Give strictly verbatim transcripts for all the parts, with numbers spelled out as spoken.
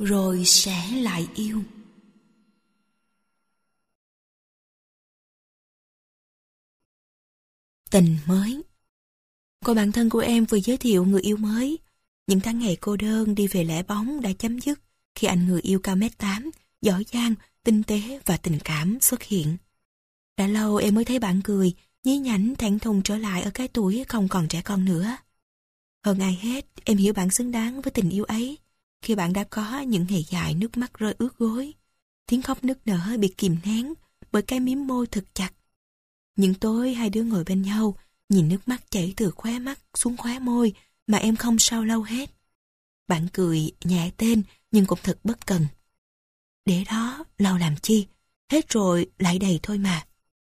rồi sẽ lại yêu. Tình mới. Cô bạn thân của em vừa giới thiệu người yêu mới. Những tháng ngày cô đơn đi về lẻ bóng đã chấm dứt khi anh người yêu cao mét tám, giỏi giang, tinh tế và tình cảm xuất hiện. Đã lâu em mới thấy bạn cười, nhí nhảnh thẹn thùng trở lại ở cái tuổi không còn trẻ con nữa. Hơn ai hết, em hiểu bạn xứng đáng với tình yêu ấy, khi bạn đã có những ngày dài nước mắt rơi ướt gối, tiếng khóc nức nở bị kìm nén bởi cái mím môi thật chặt. Những tối hai đứa ngồi bên nhau, nhìn nước mắt chảy từ khóe mắt xuống khóe môi mà em không sao lau hết. Bạn cười nhẹ tên nhưng cũng thật bất cần. Để đó lau làm chi, hết rồi lại đầy thôi mà.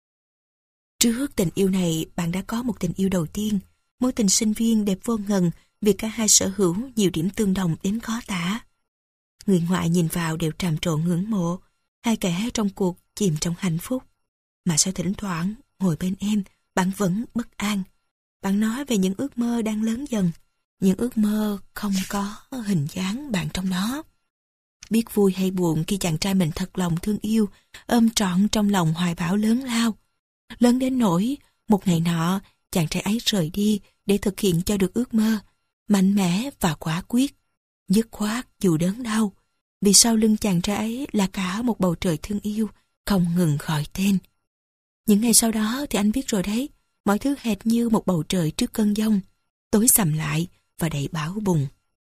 Trước tình yêu này bạn đã có một tình yêu đầu tiên, mối tình sinh viên đẹp vô ngần vì cả hai sở hữu nhiều điểm tương đồng đến khó tả. Người ngoại nhìn vào đều trầm trộn ngưỡng mộ, hai kẻ trong cuộc chìm trong hạnh phúc. Mà sao thỉnh thoảng ngồi bên em bạn vẫn bất an. Bạn nói về những ước mơ đang lớn dần, những ước mơ không có hình dáng bạn trong đó. Biết vui hay buồn khi chàng trai mình thật lòng thương yêu, ôm trọn trong lòng hoài bão lớn lao. Lớn đến nỗi, một ngày nọ, chàng trai ấy rời đi để thực hiện cho được ước mơ, mạnh mẽ và quả quyết, dứt khoát dù đớn đau, vì sau lưng chàng trai ấy là cả một bầu trời thương yêu, không ngừng gọi tên. Những ngày sau đó thì anh biết rồi đấy, mọi thứ hệt như một bầu trời trước cơn giông, tối sầm lại và đầy bão bùng.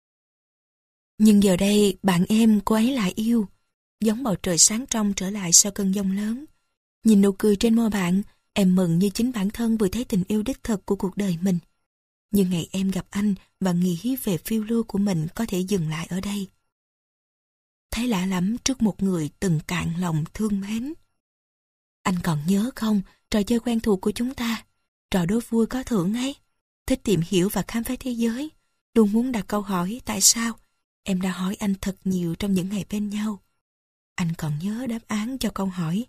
Nhưng giờ đây bạn em cô ấy lại yêu, giống bầu trời sáng trong trở lại sau cơn giông lớn. Nhìn nụ cười trên môi bạn, em mừng như chính bản thân vừa thấy tình yêu đích thực của cuộc đời mình. Nhưng ngày em gặp anh và nghĩ về phiêu lưu của mình có thể dừng lại ở đây. Thấy lạ lắm trước một người từng cạn lòng thương mến. Anh còn nhớ không, trò chơi quen thuộc của chúng ta, trò đố vui có thưởng ấy, thích tìm hiểu và khám phá thế giới, luôn muốn đặt câu hỏi tại sao. Em đã hỏi anh thật nhiều trong những ngày bên nhau. Anh còn nhớ đáp án cho câu hỏi.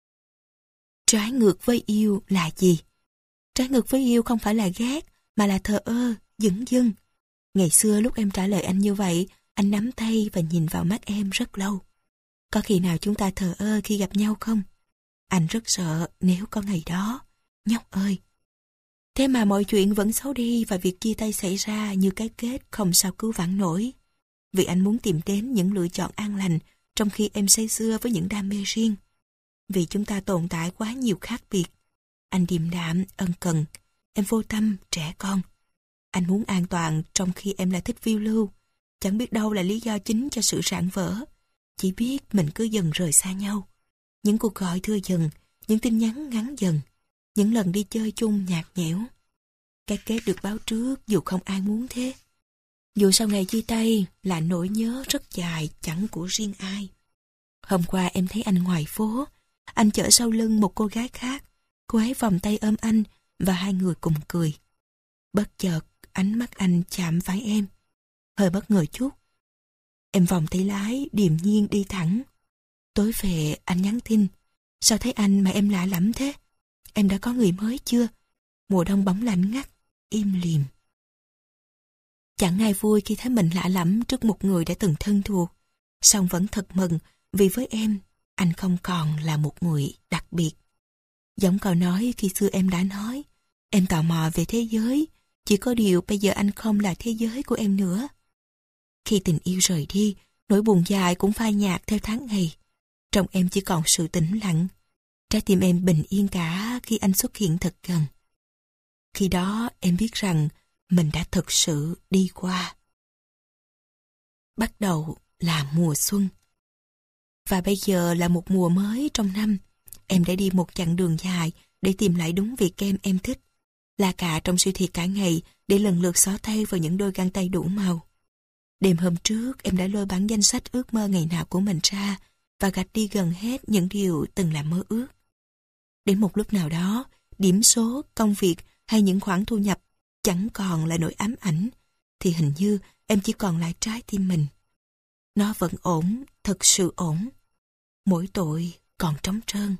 Trái ngược với yêu là gì? Trái ngược với yêu không phải là ghét, mà là thờ ơ, dửng dưng. Ngày xưa lúc em trả lời anh như vậy, anh nắm tay và nhìn vào mắt em rất lâu. Có khi nào chúng ta thờ ơ khi gặp nhau không? Anh rất sợ nếu có ngày đó, nhóc ơi. Thế mà mọi chuyện vẫn xấu đi và việc chia tay xảy ra như cái kết không sao cứu vãn nổi. Vì anh muốn tìm đến những lựa chọn an lành trong khi em say sưa với những đam mê riêng. Vì chúng ta tồn tại quá nhiều khác biệt. Anh điềm đạm, ân cần, em vô tâm, trẻ con. Anh muốn an toàn trong khi em lại thích phiêu lưu. Chẳng biết đâu là lý do chính cho sự rạn vỡ. Chỉ biết mình cứ dần rời xa nhau. Những cuộc gọi thưa dần, những tin nhắn ngắn dần, những lần đi chơi chung nhạt nhẽo. Cái kết được báo trước dù không ai muốn thế. Dù sau ngày chia tay là nỗi nhớ rất dài chẳng của riêng ai. Hôm qua em thấy anh ngoài phố, anh chở sau lưng một cô gái khác. Cô ấy vòng tay ôm anh và hai người cùng cười. Bất chợt ánh mắt anh chạm phải em. Hơi bất ngờ chút. Em vòng tay lái điềm nhiên đi thẳng. Tối về anh nhắn tin. Sao thấy anh mà em lạ lẫm thế? Em đã có người mới chưa? Mùa đông bỗng lạnh ngắt, im lìm. Chẳng ai vui khi thấy mình lạ lẫm trước một người đã từng thân thuộc. Song vẫn thật mừng vì với em, anh không còn là một người đặc biệt. Giống câu nói khi xưa em đã nói, em tò mò về thế giới, chỉ có điều bây giờ anh không là thế giới của em nữa. Khi tình yêu rời đi, nỗi buồn dài cũng phai nhạt theo tháng ngày. Trong em chỉ còn sự tĩnh lặng. Trái tim em bình yên cả khi anh xuất hiện thật gần. Khi đó em biết rằng mình đã thực sự đi qua. Bắt đầu là mùa xuân. Và bây giờ là một mùa mới trong năm. Em đã đi một chặng đường dài để tìm lại đúng vị kem em thích. La cà trong siêu thị cả ngày để lần lượt xỏ tay vào những đôi găng tay đủ màu. Đêm hôm trước em đã lôi bản danh sách ước mơ ngày nào của mình ra và gạch đi gần hết những điều từng là mơ ước. Đến một lúc nào đó, điểm số, công việc hay những khoản thu nhập chẳng còn là nỗi ám ảnh, thì hình như em chỉ còn lại trái tim mình. Nó vẫn ổn, thật sự ổn. Mỗi tội còn trống trơn.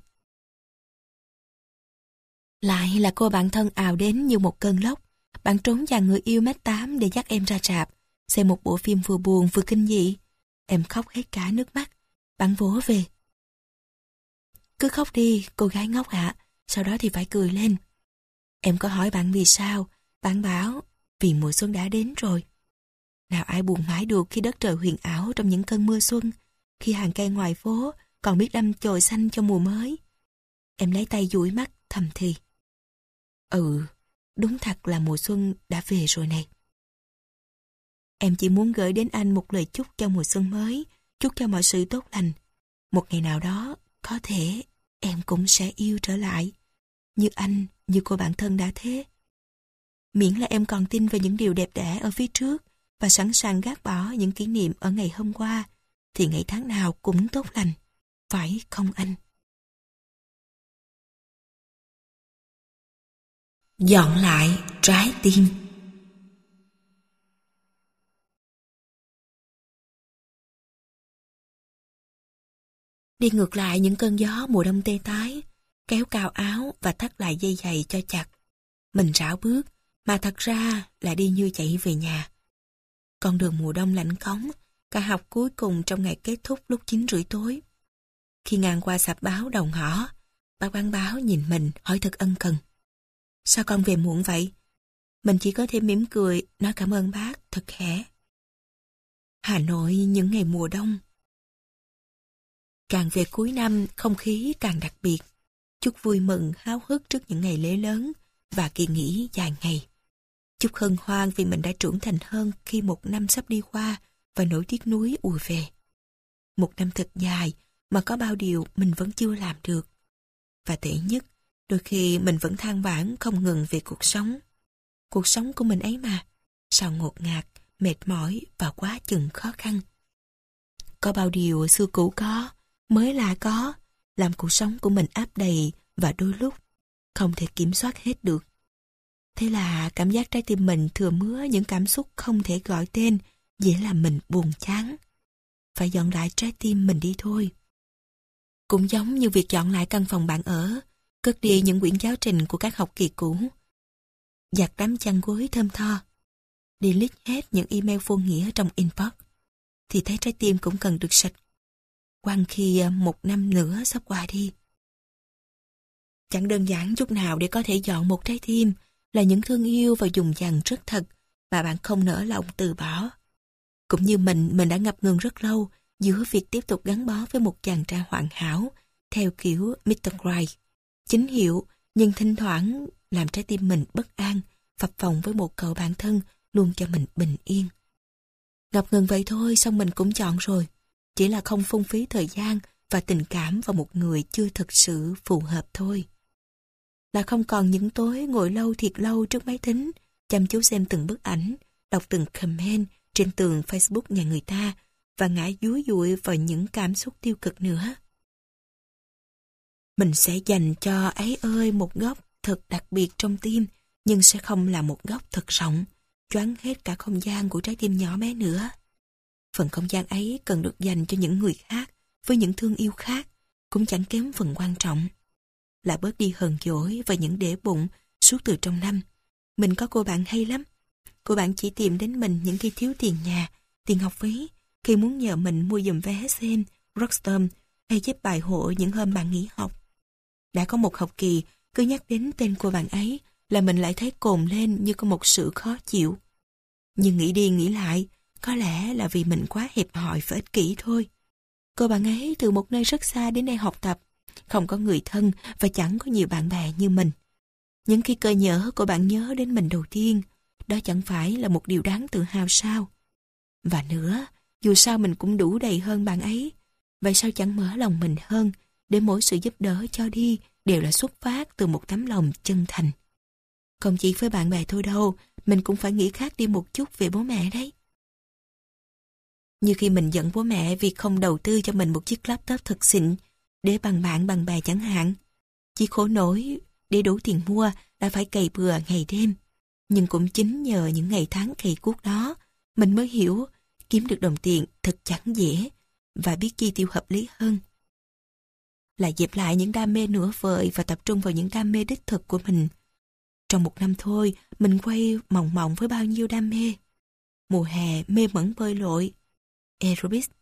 Lại là cô bạn thân ào đến như một cơn lốc. Bạn trốn dàn người yêu mét tám để dắt em ra rạp, xem một bộ phim vừa buồn vừa kinh dị. Em khóc hết cả nước mắt. Bạn vỗ về. Cứ khóc đi, cô gái ngốc ạ. Sau đó thì phải cười lên. Em có hỏi bạn vì sao. Bạn bảo vì mùa xuân đã đến rồi. Nào ai buồn mãi được khi đất trời huyền ảo trong những cơn mưa xuân, khi hàng cây ngoài phố còn biết đâm chồi xanh cho mùa mới. Em lấy tay dụi mắt thầm thì. Ừ, đúng thật là mùa xuân đã về rồi này. Em chỉ muốn gửi đến anh một lời chúc cho mùa xuân mới, chúc cho mọi sự tốt lành. Một ngày nào đó, có thể em cũng sẽ yêu trở lại. Như anh, như cô bạn thân đã thế. Miễn là em còn tin về những điều đẹp đẽ ở phía trước và sẵn sàng gác bỏ những kỷ niệm ở ngày hôm qua, thì ngày tháng nào cũng tốt lành. Phải không anh? Dọn lại trái tim. Đi ngược lại những cơn gió mùa đông tê tái, kéo cao áo và thắt lại dây giày cho chặt. Mình rảo bước, mà thật ra là đi như chạy về nhà. Con đường mùa đông lạnh cóng, cả học cuối cùng trong ngày kết thúc lúc chín rưỡi tối. Khi ngang qua sạp báo đầu ngõ, bác bán báo nhìn mình hỏi thật ân cần. Sao con về muộn vậy? Mình chỉ có thể mỉm cười, nói cảm ơn bác thật khẽ. Hà Nội những ngày mùa đông. Càng về cuối năm, không khí càng đặc biệt. Chút vui mừng, háo hức trước những ngày lễ lớn và kỳ nghỉ dài ngày. Chút hân hoan vì mình đã trưởng thành hơn khi một năm sắp đi qua và nỗi tiếc nuối ùa về. Một năm thật dài mà có bao điều mình vẫn chưa làm được. Và tệ nhất, đôi khi mình vẫn than vãn không ngừng về cuộc sống. Cuộc sống của mình ấy mà, sao ngột ngạt, mệt mỏi và quá chừng khó khăn. Có bao điều xưa cũ có, mới là có, làm cuộc sống của mình áp đầy và đôi lúc không thể kiểm soát hết được. Thế là cảm giác trái tim mình thừa mứa những cảm xúc không thể gọi tên, dễ làm mình buồn chán. Phải dọn lại trái tim mình đi thôi. Cũng giống như việc dọn lại căn phòng bạn ở, cất đi những quyển giáo trình của các học kỳ cũ, giặt đám chăn gối thơm tho, delete hết những email vô nghĩa trong inbox, thì thấy trái tim cũng cần được sạch. Quang khi một năm nữa sắp qua đi. Chẳng đơn giản chút nào để có thể dọn một trái tim, là những thương yêu và dùng dằng rất thật mà bạn không nỡ lòng từ bỏ. Cũng như mình, mình đã ngập ngừng rất lâu giữa việc tiếp tục gắn bó với một chàng trai hoàn hảo theo kiểu mít tơ Right, chính hiệu nhưng thỉnh thoảng làm trái tim mình bất an, phập phồng với một cậu bạn thân luôn cho mình bình yên. Ngập ngừng vậy thôi, xong mình cũng chọn rồi. Chỉ là không phung phí thời gian và tình cảm vào một người chưa thực sự phù hợp thôi. Là không còn những tối ngồi lâu thiệt lâu trước máy tính, chăm chú xem từng bức ảnh, đọc từng comment trên tường Facebook nhà người ta và ngã dúi dụi vào những cảm xúc tiêu cực nữa. Mình sẽ dành cho ấy ơi một góc thật đặc biệt trong tim, nhưng sẽ không là một góc thật rộng, choán hết cả không gian của trái tim nhỏ bé nữa. Phần không gian ấy cần được dành cho những người khác, với những thương yêu khác, cũng chẳng kém phần quan trọng. Là bớt đi hờn dỗi và những để bụng suốt từ trong năm. Mình có cô bạn hay lắm. Cô bạn chỉ tìm đến mình những khi thiếu tiền nhà, tiền học phí, khi muốn nhờ mình mua giùm vé xem Rockstorm hay giúp bài hộ những hôm bạn nghỉ học. Đã có một học kỳ, cứ nhắc đến tên cô bạn ấy là mình lại thấy cồn lên như có một sự khó chịu. Nhưng nghĩ đi nghĩ lại, có lẽ là vì mình quá hẹp hòi và ích kỷ thôi. Cô bạn ấy từ một nơi rất xa đến đây học tập, không có người thân và chẳng có nhiều bạn bè như mình. Những khi cơ nhỡ cô bạn nhớ đến mình đầu tiên, đó chẳng phải là một điều đáng tự hào sao? Và nữa, dù sao mình cũng đủ đầy hơn bạn ấy, vậy sao chẳng mở lòng mình hơn, để mỗi sự giúp đỡ cho đi đều là xuất phát từ một tấm lòng chân thành. Không chỉ với bạn bè thôi đâu, mình cũng phải nghĩ khác đi một chút về bố mẹ đấy. Như khi mình giận bố mẹ vì không đầu tư cho mình một chiếc laptop thật xịn, để bằng bạn bằng bè chẳng hạn. Chỉ khổ nổi, để đủ tiền mua đã phải cày bừa ngày đêm. Nhưng cũng chính nhờ những ngày tháng cày cuốc đó, mình mới hiểu kiếm được đồng tiền thật chẳng dễ và biết chi tiêu hợp lý hơn. Là dẹp lại những đam mê nửa vời và tập trung vào những đam mê đích thực của mình. Trong một năm thôi, mình quay mòng mòng với bao nhiêu đam mê. Mùa hè mê mẩn bơi lội, aerobics,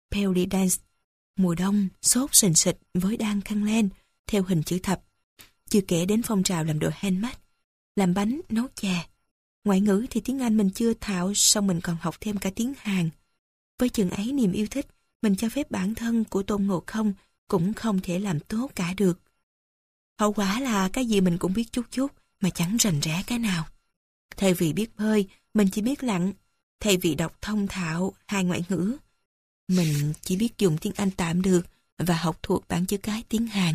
belly dance. Mùa đông, sốt sình sịch với đan khăn len theo hình chữ thập. Chưa kể đến phong trào làm đồ handmade, làm bánh, nấu chè. Ngoại ngữ thì tiếng Anh mình chưa thạo, xong mình còn học thêm cả tiếng Hàn. Với chừng ấy niềm yêu thích, mình cho phép bản thân của Tôn Ngộ Không cũng không thể làm tốt cả được. Hậu quả là cái gì mình cũng biết chút chút mà chẳng rành rẽ cái nào. Thay vì biết bơi, mình chỉ biết lặn. Thay vì đọc thông thạo hai ngoại ngữ, mình chỉ biết dùng tiếng Anh tạm được và học thuộc bảng chữ cái tiếng Hàn.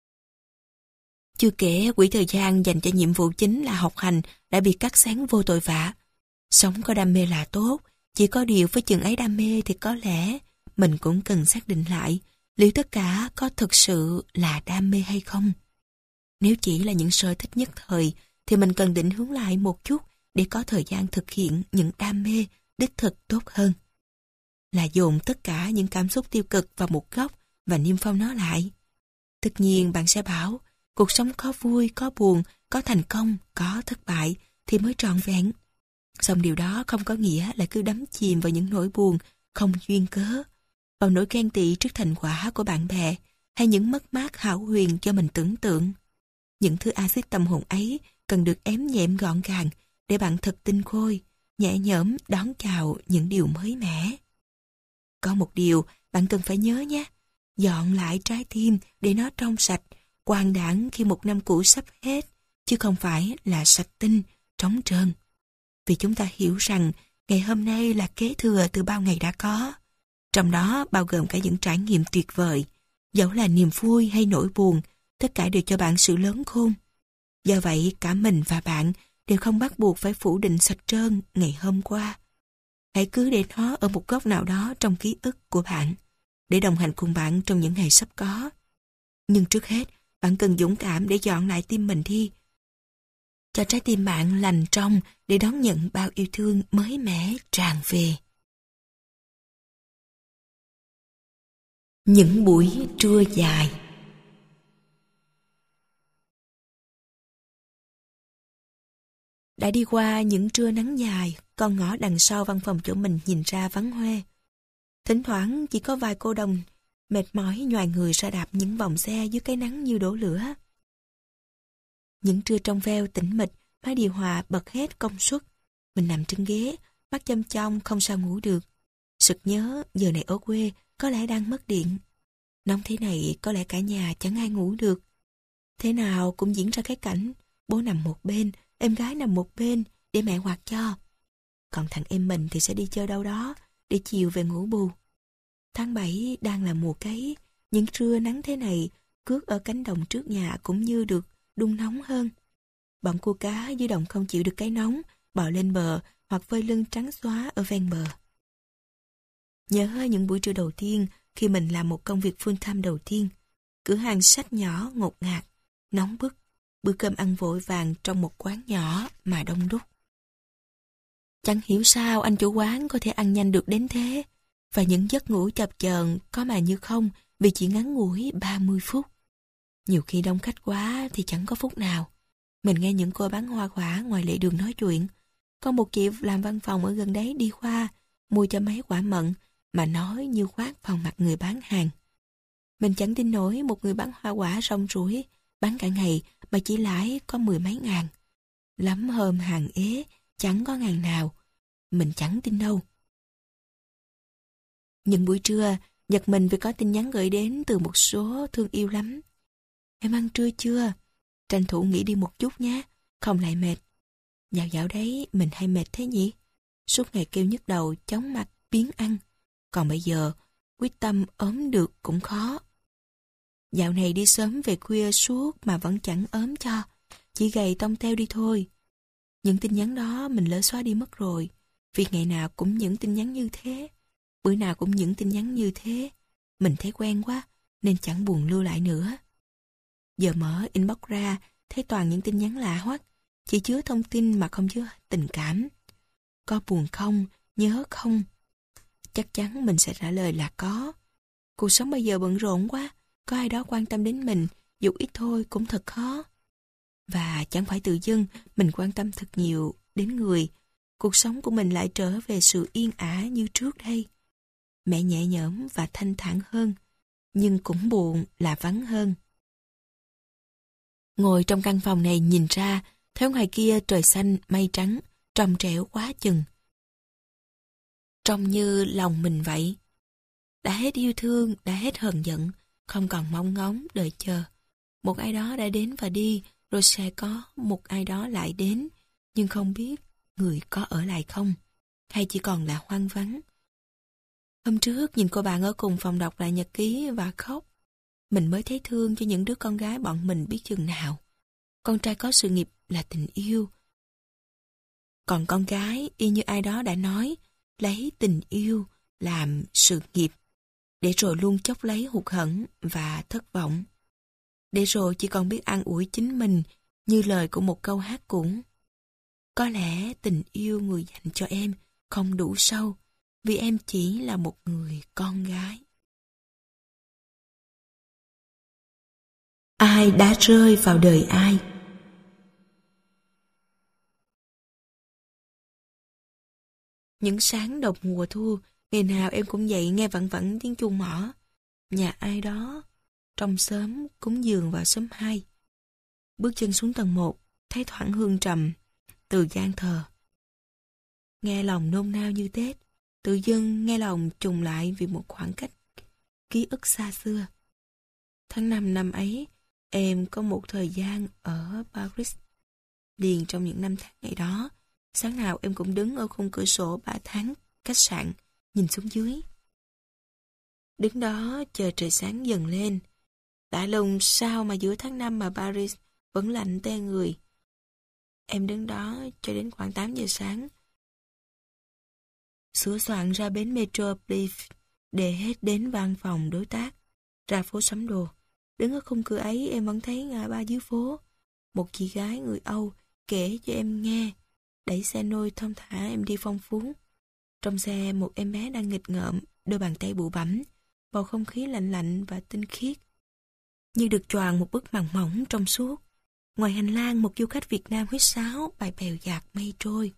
Chưa kể quỹ thời gian dành cho nhiệm vụ chính là học hành đã bị cắt xén vô tội vạ. Sống có đam mê là tốt, chỉ có điều với chừng ấy đam mê thì có lẽ mình cũng cần xác định lại liệu tất cả có thực sự là đam mê hay không. Nếu chỉ là những sở thích nhất thời thì mình cần định hướng lại một chút để có thời gian thực hiện những đam mê đích thực tốt hơn. Là dồn tất cả những cảm xúc tiêu cực vào một góc và niêm phong nó lại. Tất nhiên bạn sẽ bảo, cuộc sống có vui, có buồn, có thành công, có thất bại thì mới trọn vẹn. Song điều đó không có nghĩa là cứ đắm chìm vào những nỗi buồn không duyên cớ, vào nỗi ghen tị trước thành quả của bạn bè hay những mất mát hão huyền cho mình tưởng tượng. Những thứ axit tâm hồn ấy cần được ém nhẹm gọn gàng để bạn thật tinh khôi, nhẹ nhõm đón chào những điều mới mẻ. Có một điều bạn cần phải nhớ nhé, dọn lại trái tim để nó trong sạch, quang đãng khi một năm cũ sắp hết, chứ không phải là sạch tinh, trống trơn. Vì chúng ta hiểu rằng ngày hôm nay là kế thừa từ bao ngày đã có, trong đó bao gồm cả những trải nghiệm tuyệt vời, dẫu là niềm vui hay nỗi buồn, tất cả đều cho bạn sự lớn khôn. Do vậy cả mình và bạn đều không bắt buộc phải phủ định sạch trơn ngày hôm qua. Hãy cứ để nó ở một góc nào đó trong ký ức của bạn, để đồng hành cùng bạn trong những ngày sắp có. Nhưng trước hết, bạn cần dũng cảm để dọn lại tim mình đi. Cho trái tim bạn lành trong để đón nhận bao yêu thương mới mẻ tràn về. Những buổi trưa dài. Đã đi qua những trưa nắng dài, con ngõ đằng sau văn phòng chỗ mình nhìn ra vắng hoe. Thỉnh thoảng chỉ có vài cô đồng mệt mỏi nhoài người ra đạp những vòng xe dưới cái nắng như đổ lửa. Những trưa trong veo tĩnh mịch, máy điều hòa bật hết công suất. Mình nằm trên ghế, mắt chăm chăm không sao ngủ được. Sực nhớ giờ này ở quê có lẽ đang mất điện. Nóng thế này có lẽ cả nhà chẳng ai ngủ được. Thế nào cũng diễn ra cái cảnh bố nằm một bên, em gái nằm một bên để mẹ quạt cho. Còn thằng em mình thì sẽ đi chơi đâu đó để chiều về ngủ bù. Tháng bảy đang là mùa cấy, những trưa nắng thế này, cước ở cánh đồng trước nhà cũng như được đun nóng hơn. Bọn cua cá dưới đồng không chịu được cái nóng, bò lên bờ hoặc vơi lưng trắng xóa ở ven bờ. Nhớ những buổi trưa đầu tiên khi mình làm một công việc full time đầu tiên. Cửa hàng sách nhỏ ngột ngạt, nóng bức, bữa cơm ăn vội vàng trong một quán nhỏ mà đông đúc. Chẳng hiểu sao anh chủ quán có thể ăn nhanh được đến thế, và những giấc ngủ chập chờn có mà như không vì chỉ ngắn ngủi ba mươi phút. Nhiều khi đông khách quá thì chẳng có phút nào. Mình nghe những cô bán hoa quả ngoài lề đường nói chuyện. Có một chị làm văn phòng ở gần đấy đi qua, mua cho mấy quả mận mà nói như khoác vào mặt người bán hàng. Mình chẳng tin nổi một người bán hoa quả rong ruổi, bán cả ngày mà chỉ lãi có mười mấy ngàn. Lắm hôm hàng ế, chẳng có ngàn nào. Mình chẳng tin đâu. Những buổi trưa, giật mình vì có tin nhắn gửi đến từ một số thương yêu lắm. Em ăn trưa chưa? Tranh thủ nghỉ đi một chút nhé, không lại mệt. Dạo dạo đấy mình hay mệt thế nhỉ? Suốt ngày kêu nhức đầu, chóng mặt, biếng ăn. Còn bây giờ, quyết tâm ốm được cũng khó. Dạo này đi sớm về khuya suốt mà vẫn chẳng ốm cho, chỉ gầy tông teo đi thôi. Những tin nhắn đó mình lỡ xóa đi mất rồi, vì ngày nào cũng những tin nhắn như thế. Bữa nào cũng những tin nhắn như thế. Mình thấy quen quá, nên chẳng buồn lưu lại nữa. Giờ mở inbox ra, thấy toàn những tin nhắn lạ hoắc, chỉ chứa thông tin mà không chứa tình cảm. Có buồn không, nhớ không? Chắc chắn mình sẽ trả lời là có. Cuộc sống bây giờ bận rộn quá, có ai đó quan tâm đến mình, dù ít thôi cũng thật khó. Và chẳng phải tự dưng mình quan tâm thật nhiều đến người, cuộc sống của mình lại trở về sự yên ả như trước đây. mẹ nhẹ nhõm và thanh thản hơn, nhưng cũng buồn là vắng hơn. Ngồi trong căn phòng này nhìn ra, thấy ngoài kia trời xanh, mây trắng, trong trẻo quá chừng. Trông như lòng mình vậy. Đã hết yêu thương, đã hết hờn giận, không còn mong ngóng, đợi chờ. Một ai đó đã đến và đi, rồi sẽ có một ai đó lại đến, nhưng không biết người có ở lại không, hay chỉ còn là hoang vắng. Hôm trước nhìn cô bạn ở cùng phòng đọc lại nhật ký và khóc. Mình mới thấy thương cho những đứa con gái bọn mình biết chừng nào. Con trai có sự nghiệp là tình yêu. Còn con gái, y như ai đó đã nói, lấy tình yêu làm sự nghiệp, để rồi luôn chốc lấy hụt hẫng và thất vọng. Để rồi chỉ còn biết an ủi chính mình như lời của một câu hát cũ. Có lẽ tình yêu người dành cho em không đủ sâu, vì em chỉ là một người con gái. Ai đã rơi vào đời ai? Những sáng đầu mùa thu, ngày nào em cũng dậy nghe vẳng vẳng tiếng chuông mõ. Nhà ai đó, trong xóm cúng dường vào xóm hai. Bước chân xuống tầng một, thấy thoảng hương trầm từ gian thờ. Nghe lòng nôn nao như Tết, tự dưng nghe lòng trùng lại vì một khoảng cách, ký ức xa xưa. Tháng năm năm ấy, em có một thời gian ở Paris. Liền trong những năm tháng ngày đó, sáng nào em cũng đứng ở khung cửa sổ ba tháng khách sạn, nhìn xuống dưới. Đứng đó chờ trời sáng dần lên. Lạ lùng sao mà giữa tháng năm mà Paris vẫn lạnh tê người. Em đứng đó cho đến khoảng tám giờ sáng. Sửa soạn ra bến metro Brief để hết đến văn phòng đối tác, ra phố sắm đồ. Đứng ở khung cửa ấy em vẫn thấy ngã ba dưới phố. Một chị gái người Âu kể cho em nghe, đẩy xe nôi thong thả em đi phong phú. Trong xe một em bé đang nghịch ngợm, đôi bàn tay bụ bẫm, bầu không khí lạnh lạnh và tinh khiết, như được choàng một bức màn mỏng trong suốt. Ngoài hành lang một du khách Việt Nam huýt sáo, bài bèo dạt mây trôi.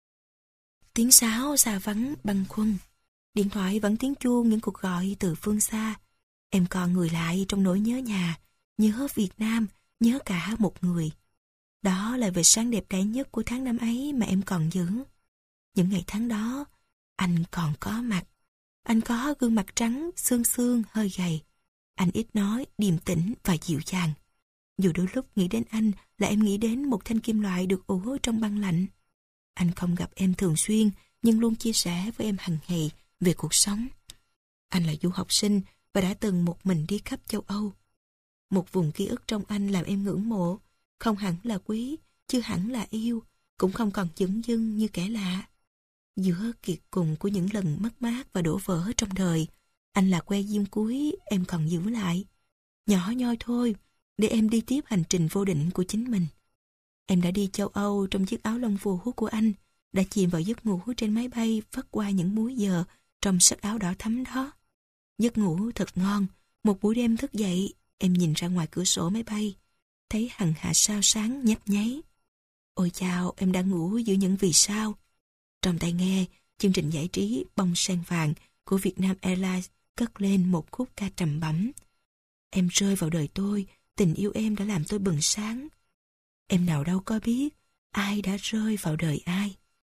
Tiếng sáo xa vắng bâng khuâng, điện thoại vẫn tiếng chuông những cuộc gọi từ phương xa. Em còn người lại trong nỗi nhớ nhà, nhớ Việt Nam, nhớ cả một người. Đó là về sáng đẹp đẽ nhất của tháng năm ấy mà em còn giữ. Những ngày tháng đó, anh còn có mặt. Anh có gương mặt trắng, xương xương, hơi gầy. Anh ít nói, điềm tĩnh và dịu dàng. Dù đôi lúc nghĩ đến anh là em nghĩ đến một thanh kim loại được ủ trong băng lạnh. Anh không gặp em thường xuyên, nhưng luôn chia sẻ với em hàng ngày về cuộc sống. Anh là du học sinh và đã từng một mình đi khắp châu Âu. Một vùng ký ức trong anh làm em ngưỡng mộ, không hẳn là quý, chưa hẳn là yêu, cũng không còn dửng dưng như kẻ lạ. Giữa kiệt cùng của những lần mất mát và đổ vỡ trong đời, anh là que diêm cuối em còn giữ lại. Nhỏ nhoi thôi, để em đi tiếp hành trình vô định của chính mình. Em đã đi châu Âu trong chiếc áo lông vũ của anh, đã chìm vào giấc ngủ trên máy bay vắt qua những múi giờ trong sắc áo đỏ thắm đó. Giấc ngủ thật ngon, một buổi đêm thức dậy, em nhìn ra ngoài cửa sổ máy bay, thấy hằng hạ sao sáng nhấp nháy. Ôi chao, em đang ngủ giữa những vì sao. Trong tai nghe, chương trình giải trí Bông Sen Vàng của Vietnam Airlines cất lên một khúc ca trầm bẩm. Em rơi vào đời tôi, tình yêu em đã làm tôi bừng sáng. Em nào đâu có biết ai đã rơi vào đời ai.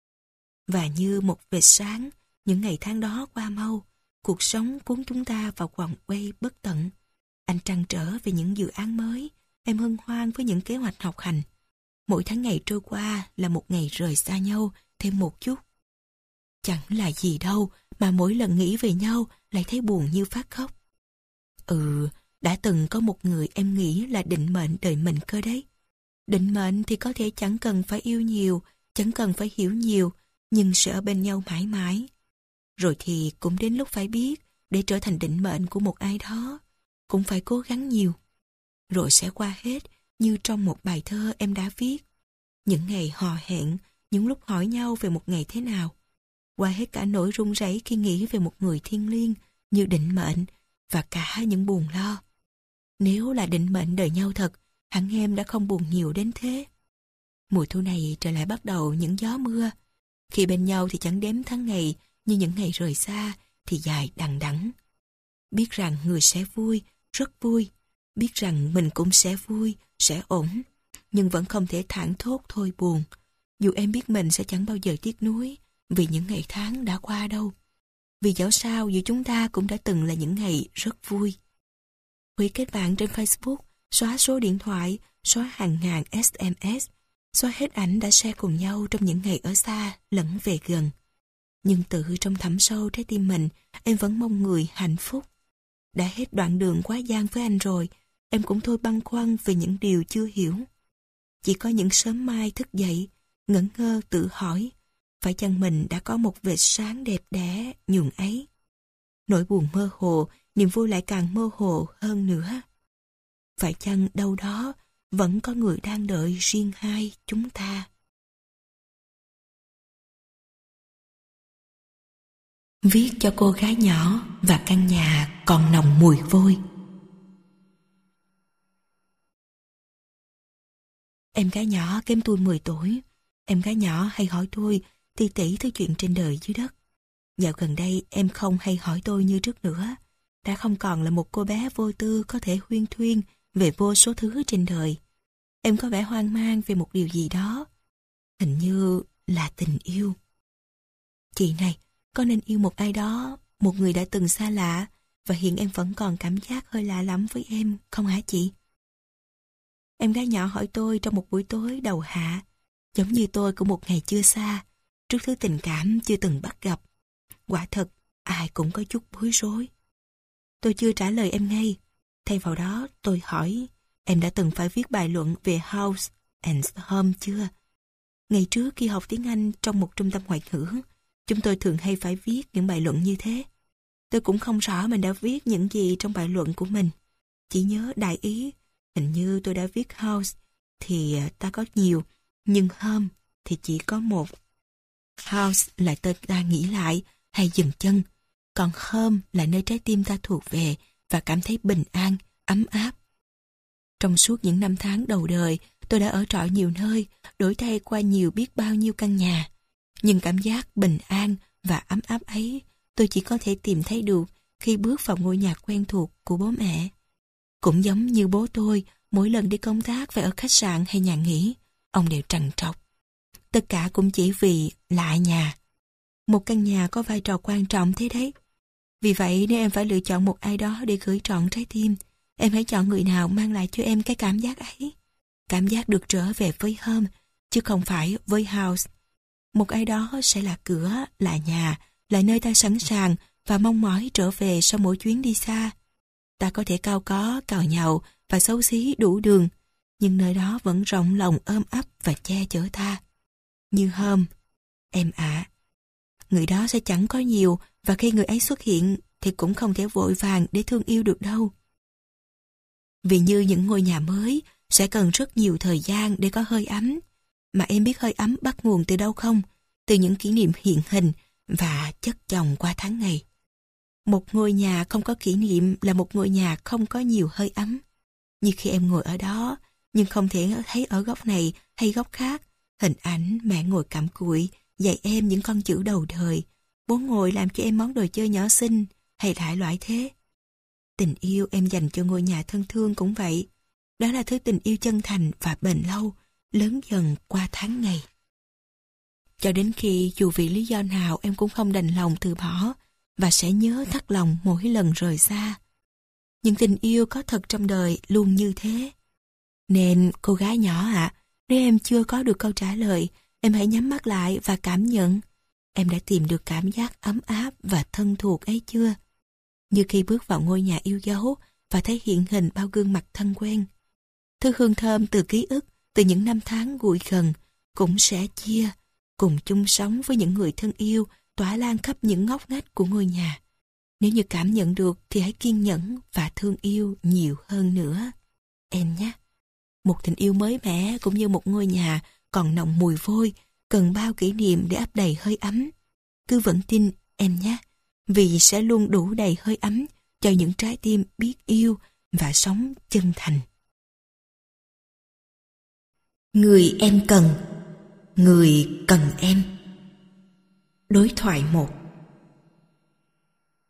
Và như một vệt sáng, những ngày tháng đó qua mau, cuộc sống cuốn chúng ta vào quòng quay bất tận. Anh trăn trở về những dự án mới, em hân hoan với những kế hoạch học hành. Mỗi tháng ngày trôi qua là một ngày rời xa nhau thêm một chút. Chẳng là gì đâu mà mỗi lần nghĩ về nhau lại thấy buồn như phát khóc. Ừ, đã từng có một người em nghĩ là định mệnh đời mình cơ đấy. Định mệnh thì có thể chẳng cần phải yêu nhiều, chẳng cần phải hiểu nhiều, nhưng sẽ ở bên nhau mãi mãi. Rồi thì cũng đến lúc phải biết, để trở thành định mệnh của một ai đó, cũng phải cố gắng nhiều. Rồi sẽ qua hết, như trong một bài thơ em đã viết. Những ngày hò hẹn, những lúc hỏi nhau về một ngày thế nào. Qua hết cả nỗi run rẩy khi nghĩ về một người thiêng liêng như định mệnh, và cả những buồn lo. Nếu là định mệnh đời nhau thật, hẳn em đã không buồn nhiều đến thế. Mùa thu này trở lại bắt đầu những gió mưa. Khi bên nhau thì chẳng đếm tháng ngày như những ngày rời xa, thì dài đằng đẵng. Biết rằng người sẽ vui, rất vui. Biết rằng mình cũng sẽ vui, sẽ ổn. Nhưng vẫn không thể thảng thốt thôi buồn. Dù em biết mình sẽ chẳng bao giờ tiếc nuối vì những ngày tháng đã qua đâu. Vì dẫu sao giữa chúng ta cũng đã từng là những ngày rất vui. Hủy kết bạn trên Facebook, xóa số điện thoại, xóa hàng ngàn ét em ét, xóa hết ảnh đã share cùng nhau trong những ngày ở xa lẫn về gần. Nhưng tự trong thẳm sâu trái tim mình, em vẫn mong người hạnh phúc. Đã hết đoạn đường quá gian với anh rồi, em cũng thôi băn khoăn về những điều chưa hiểu. Chỉ có những sớm mai thức dậy, ngẩn ngơ tự hỏi, phải chăng mình đã có một vệt sáng đẹp đẽ nhường ấy? Nỗi buồn mơ hồ, niềm vui lại càng mơ hồ hơn nữa. Phải chăng đâu đó vẫn có người đang đợi riêng hai chúng ta? Viết cho cô gái nhỏ và căn nhà còn nồng mùi vôi. Em gái nhỏ kém tôi mười tuổi. Em gái nhỏ hay hỏi tôi ti tỉ thứ chuyện trên đời dưới đất. Dạo gần đây em không hay hỏi tôi như trước nữa. Đã không còn là một cô bé vô tư có thể huyên thuyên về vô số thứ trên đời. Em có vẻ hoang mang về một điều gì đó. Hình như là tình yêu. Chị này, có nên yêu một ai đó, một người đã từng xa lạ, và hiện em vẫn còn cảm giác hơi lạ lắm với em, không hả chị? Em gái nhỏ hỏi tôi trong một buổi tối đầu hạ, giống như tôi của một ngày chưa xa, trước thứ tình cảm chưa từng bắt gặp. Quả thật, ai cũng có chút bối rối. Tôi chưa trả lời em ngay. Thay vào đó, tôi hỏi, em đã từng phải viết bài luận về House and Home chưa? Ngày trước khi học tiếng Anh trong một trung tâm ngoại ngữ, chúng tôi thường hay phải viết những bài luận như thế. Tôi cũng không rõ mình đã viết những gì trong bài luận của mình. Chỉ nhớ đại ý, hình như tôi đã viết House thì ta có nhiều, nhưng Home thì chỉ có một. House là tên ta nghĩ lại hay dừng chân, còn Home là nơi trái tim ta thuộc về và cảm thấy bình an, ấm áp. Trong suốt những năm tháng đầu đời, tôi đã ở trọ nhiều nơi, đổi thay qua nhiều biết bao nhiêu căn nhà. Nhưng cảm giác bình an và ấm áp ấy tôi chỉ có thể tìm thấy được khi bước vào ngôi nhà quen thuộc của bố mẹ. Cũng giống như bố tôi, mỗi lần đi công tác phải ở khách sạn hay nhà nghỉ, ông đều trằn trọc. Tất cả cũng chỉ vì lạ nhà. Một căn nhà có vai trò quan trọng thế đấy. Vì vậy nếu em phải lựa chọn một ai đó để gửi trọn trái tim, em hãy chọn người nào mang lại cho em cái cảm giác ấy. Cảm giác được trở về với Home, chứ không phải với House. Một ai đó sẽ là cửa, là nhà, là nơi ta sẵn sàng và mong mỏi trở về sau mỗi chuyến đi xa. Ta có thể cao có, cào nhàu và xấu xí đủ đường, nhưng nơi đó vẫn rộng lòng ôm ấp và che chở ta. Như Home, em ạ. Người đó sẽ chẳng có nhiều, và khi người ấy xuất hiện thì cũng không thể vội vàng để thương yêu được đâu. Vì như những ngôi nhà mới sẽ cần rất nhiều thời gian để có hơi ấm. Mà em biết hơi ấm bắt nguồn từ đâu không? Từ những kỷ niệm hiện hình và chất chồng qua tháng ngày. Một ngôi nhà không có kỷ niệm là một ngôi nhà không có nhiều hơi ấm. Như khi em ngồi ở đó, nhưng không thể thấy ở góc này hay góc khác, hình ảnh mẹ ngồi cặm cụi, dạy em những con chữ đầu đời, bố ngồi làm cho em món đồ chơi nhỏ xinh, hay đại loại thế. Tình yêu em dành cho ngôi nhà thân thương cũng vậy. Đó là thứ tình yêu chân thành và bền lâu, lớn dần qua tháng ngày. Cho đến khi dù vì lý do nào em cũng không đành lòng từ bỏ và sẽ nhớ thắt lòng mỗi lần rời xa. Những tình yêu có thật trong đời luôn như thế. Nên cô gái nhỏ ạ, à, nếu em chưa có được câu trả lời, em hãy nhắm mắt lại và cảm nhận. Em đã tìm được cảm giác ấm áp và thân thuộc ấy chưa? Như khi bước vào ngôi nhà yêu dấu và thấy hiện hình bao gương mặt thân quen. Thứ hương thơm từ ký ức, từ những năm tháng gũi gần, cũng sẽ chia, cùng chung sống với những người thân yêu, tỏa lan khắp những ngóc ngách của ngôi nhà. Nếu như cảm nhận được thì hãy kiên nhẫn và thương yêu nhiều hơn nữa. Em nhé, một tình yêu mới mẻ cũng như một ngôi nhà còn nồng mùi vôi, cần bao kỷ niệm để ấp đầy hơi ấm. Cứ vẫn tin em nhé, vì sẽ luôn đủ đầy hơi ấm cho những trái tim biết yêu và sống chân thành. Người em cần, người cần em. Đối thoại một.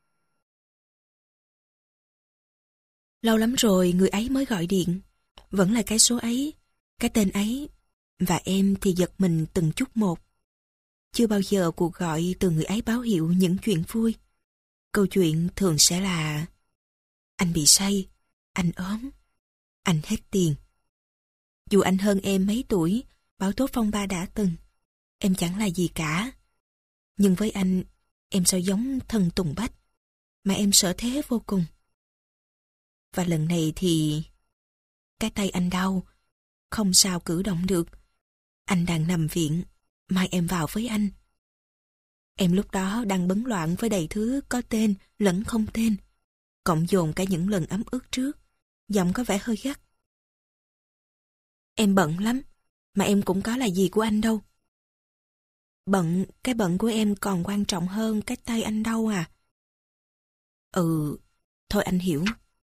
Lâu lắm rồi người ấy mới gọi điện. Vẫn là cái số ấy, cái tên ấy. Và em thì giật mình từng chút một. Chưa bao giờ cuộc gọi từ người ấy báo hiệu những chuyện vui. Câu chuyện thường sẽ là: anh bị say, anh ốm, anh hết tiền. Dù anh hơn em mấy tuổi, Bảo Tố Phong Ba đã từng, em chẳng là gì cả. Nhưng với anh, em sao giống thần Tùng Bách, mà em sợ thế vô cùng. Và lần này thì cái tay anh đau, không sao cử động được. Anh đang nằm viện, mai em vào với anh. Em lúc đó đang bấn loạn với đầy thứ có tên lẫn không tên, cộng dồn cả những lần ấm ức trước, giọng có vẻ hơi gắt. Em bận lắm, mà em cũng có là gì của anh đâu. Bận, cái bận của em còn quan trọng hơn cái tay anh đau à? Ừ, thôi anh hiểu.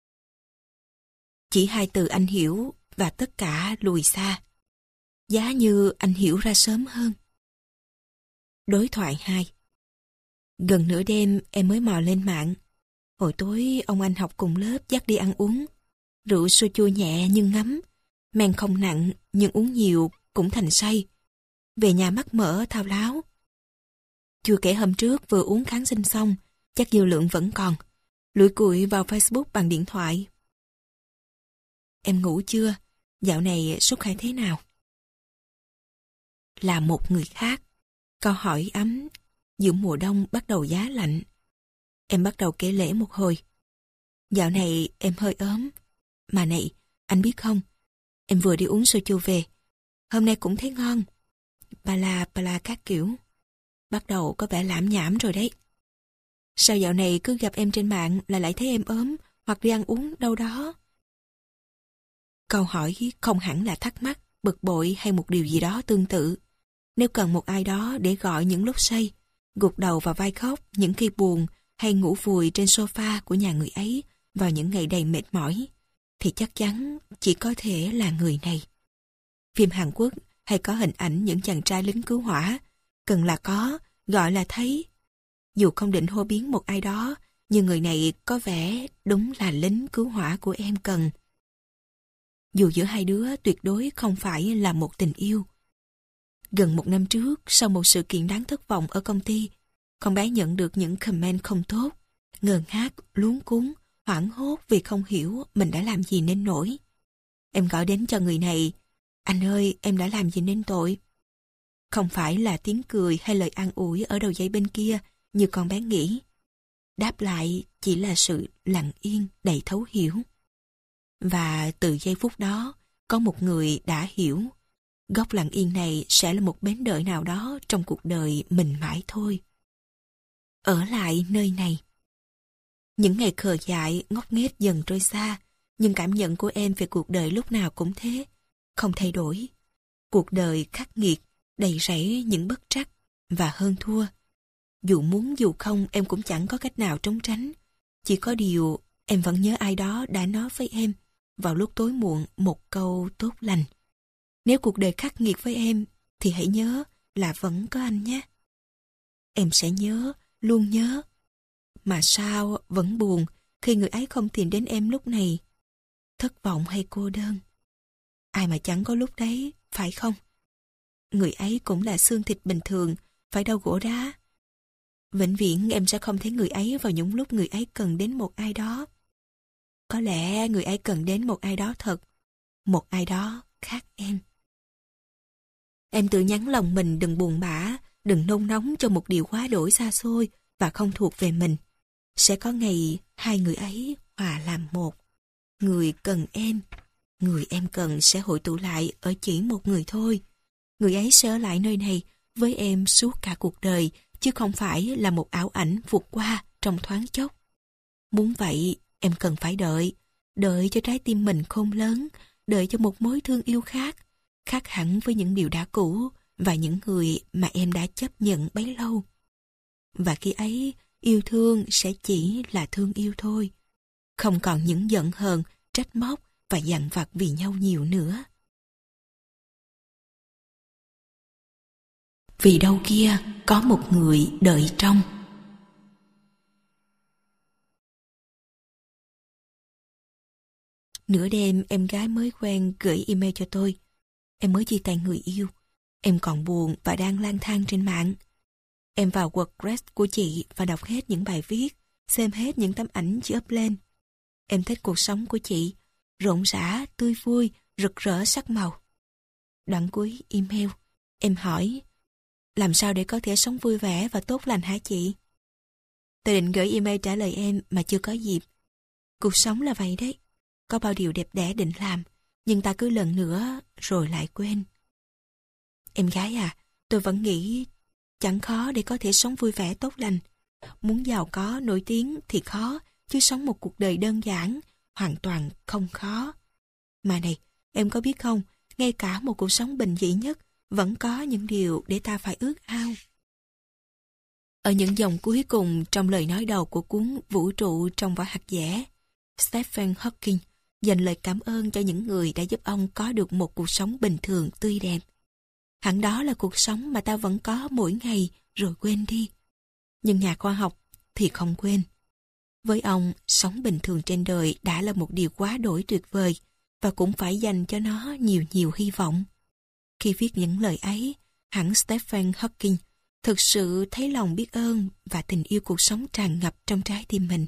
Chỉ hai từ anh hiểu và tất cả lùi xa. Giá như anh hiểu ra sớm hơn. Đối thoại hai. Gần nửa đêm em mới mò lên mạng. Hồi tối ông anh học cùng lớp dắt đi ăn uống. Rượu soju nhẹ nhưng ngấm. Men không nặng nhưng uống nhiều cũng thành say. Về nhà mắc mỡ thao láo. Chưa kể hôm trước vừa uống kháng sinh xong, chắc dư lượng vẫn còn. Lủi cụi vào Facebook bằng điện thoại. Em ngủ chưa? Dạo này sức khỏe thế nào? Là một người khác. Câu hỏi ấm. Giữa mùa đông bắt đầu giá lạnh. Em bắt đầu kể lể một hồi. Dạo này em hơi ốm. Mà này, anh biết không? Em vừa đi uống soju về. Hôm nay cũng thấy ngon. Bà la bà la các kiểu. Bắt đầu có vẻ lãm nhảm rồi đấy. Sao dạo này cứ gặp em trên mạng là lại thấy em ốm hoặc đi ăn uống đâu đó? Câu hỏi không hẳn là thắc mắc, bực bội hay một điều gì đó tương tự. Nếu cần một ai đó để gọi những lúc say, gục đầu vào vai khóc những khi buồn hay ngủ vùi trên sofa của nhà người ấy vào những ngày đầy mệt mỏi, thì chắc chắn chỉ có thể là người này. Phim Hàn Quốc hay có hình ảnh những chàng trai lính cứu hỏa, cần là có, gọi là thấy. Dù không định hô biến một ai đó, nhưng người này có vẻ đúng là lính cứu hỏa của em cần. Dù giữa hai đứa tuyệt đối không phải là một tình yêu. Gần một năm trước, sau một sự kiện đáng thất vọng ở công ty, con bé nhận được những comment không tốt, ngơ ngác, luống cuống, hoảng hốt vì không hiểu mình đã làm gì nên nổi. Em gọi đến cho người này: anh ơi, em đã làm gì nên tội? Không phải là tiếng cười hay lời an ủi ở đầu dây bên kia như con bé nghĩ. Đáp lại chỉ là sự lặng yên đầy thấu hiểu. Và từ giây phút đó, có một người đã hiểu. Góc lặng yên này sẽ là một bến đợi nào đó trong cuộc đời mình mãi thôi. Ở lại nơi này. Những ngày khờ dại, ngốc nghếch dần trôi xa, nhưng cảm nhận của em về cuộc đời lúc nào cũng thế, không thay đổi. Cuộc đời khắc nghiệt, đầy rẫy những bất trắc và hơn thua. Dù muốn dù không em cũng chẳng có cách nào trốn tránh. Chỉ có điều em vẫn nhớ ai đó đã nói với em vào lúc tối muộn một câu tốt lành. Nếu cuộc đời khắc nghiệt với em thì hãy nhớ là vẫn có anh nhé. Em sẽ nhớ, luôn nhớ. Mà sao vẫn buồn khi người ấy không tìm đến em lúc này? Thất vọng hay cô đơn? Ai mà chẳng có lúc đấy, phải không? Người ấy cũng là xương thịt bình thường, phải đâu gỗ đá. Vĩnh viễn em sẽ không thấy người ấy vào những lúc người ấy cần đến một ai đó. Có lẽ người ấy cần đến một ai đó thật, một ai đó khác em. Em tự nhắn lòng mình đừng buồn bã, đừng nôn nóng cho một điều quá đổi xa xôi và không thuộc về mình. Sẽ có ngày hai người ấy hòa làm một. Người cần em, người em cần sẽ hội tụ lại ở chỉ một người thôi. Người ấy sẽ ở lại nơi này với em suốt cả cuộc đời, chứ không phải là một ảo ảnh vụt qua trong thoáng chốc. Muốn vậy, em cần phải đợi, đợi cho trái tim mình khôn lớn, đợi cho một mối thương yêu khác, khác hẳn với những điều đã cũ và những người mà em đã chấp nhận bấy lâu. Và khi ấy, yêu thương sẽ chỉ là thương yêu thôi, không còn những giận hờn, trách móc và dằn vặt vì nhau nhiều nữa. Vì đâu kia có một người đợi trong. Nửa đêm em gái mới quen gửi email cho tôi. Em mới chia tay người yêu. Em còn buồn và đang lang thang trên mạng. Em vào WordPress của chị và đọc hết những bài viết, xem hết những tấm ảnh chị up lên. Em thích cuộc sống của chị, rộn rã, tươi vui, rực rỡ sắc màu. Đoạn cuối email, em hỏi, làm sao để có thể sống vui vẻ và tốt lành hả chị? Tôi định gửi email trả lời em mà chưa có dịp. Cuộc sống là vậy đấy. Có bao điều đẹp đẽ định làm, nhưng ta cứ lần nữa rồi lại quên. Em gái à, tôi vẫn nghĩ chẳng khó để có thể sống vui vẻ tốt lành. Muốn giàu có, nổi tiếng thì khó, chứ sống một cuộc đời đơn giản, hoàn toàn không khó. Mà này, em có biết không, ngay cả một cuộc sống bình dị nhất vẫn có những điều để ta phải ước ao. Ở những dòng cuối cùng trong lời nói đầu của cuốn Vũ trụ trong vỏ hạt dẻ, Stephen Hawking dành lời cảm ơn cho những người đã giúp ông có được một cuộc sống bình thường tươi đẹp. Hẳn đó là cuộc sống mà ta vẫn có mỗi ngày rồi quên đi. Nhưng nhà khoa học thì không quên. Với ông, sống bình thường trên đời đã là một điều quá đổi tuyệt vời và cũng phải dành cho nó nhiều nhiều hy vọng. Khi viết những lời ấy, hẳn Stephen Hawking thực sự thấy lòng biết ơn và tình yêu cuộc sống tràn ngập trong trái tim mình.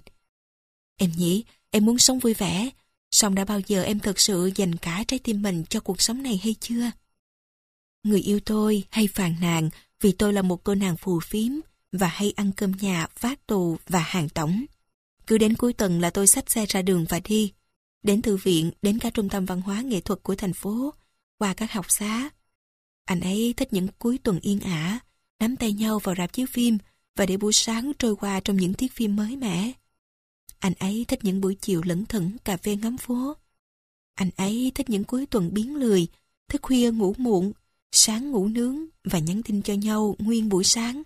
Em nhỉ, em muốn sống vui vẻ, song đã bao giờ em thực sự dành cả trái tim mình cho cuộc sống này hay chưa? Người yêu tôi hay phàn nàn vì tôi là một cô nàng phù phiếm và hay ăn cơm nhà, phát tù và hàng tổng. Cứ đến cuối tuần là tôi xách xe ra đường và đi. Đến thư viện, đến cả trung tâm văn hóa nghệ thuật của thành phố, qua các học xá. Anh ấy thích những cuối tuần yên ả, nắm tay nhau vào rạp chiếu phim và để buổi sáng trôi qua trong những thuyết phim mới mẻ. Anh ấy thích những buổi chiều lững thững cà phê ngắm phố. Anh ấy thích những cuối tuần biếng lười, thức khuya ngủ muộn, sáng ngủ nướng và nhắn tin cho nhau nguyên buổi sáng.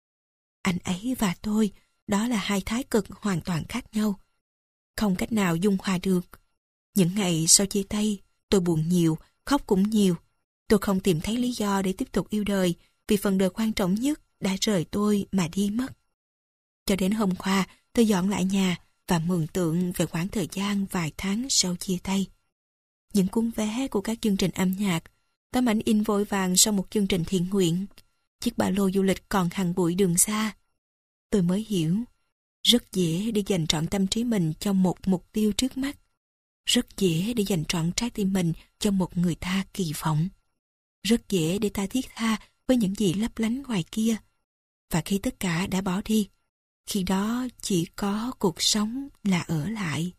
Anh ấy và tôi, đó là hai thái cực hoàn toàn khác nhau. Không cách nào dung hòa được. Những ngày sau chia tay, tôi buồn nhiều, khóc cũng nhiều. Tôi không tìm thấy lý do để tiếp tục yêu đời vì phần đời quan trọng nhất đã rời tôi mà đi mất. Cho đến hôm qua, tôi dọn lại nhà và mường tượng về khoảng thời gian vài tháng sau chia tay. Những cuốn vé của các chương trình âm nhạc, tấm ảnh in vội vàng sau một chương trình thiện nguyện, chiếc ba lô du lịch còn hàng bụi đường xa. Tôi mới hiểu, rất dễ để dành trọn tâm trí mình cho một mục tiêu trước mắt. Rất dễ để dành trọn trái tim mình cho một người ta kỳ vọng. Rất dễ để ta thiết tha với những gì lấp lánh ngoài kia. Và khi tất cả đã bỏ đi, khi đó chỉ có cuộc sống là ở lại.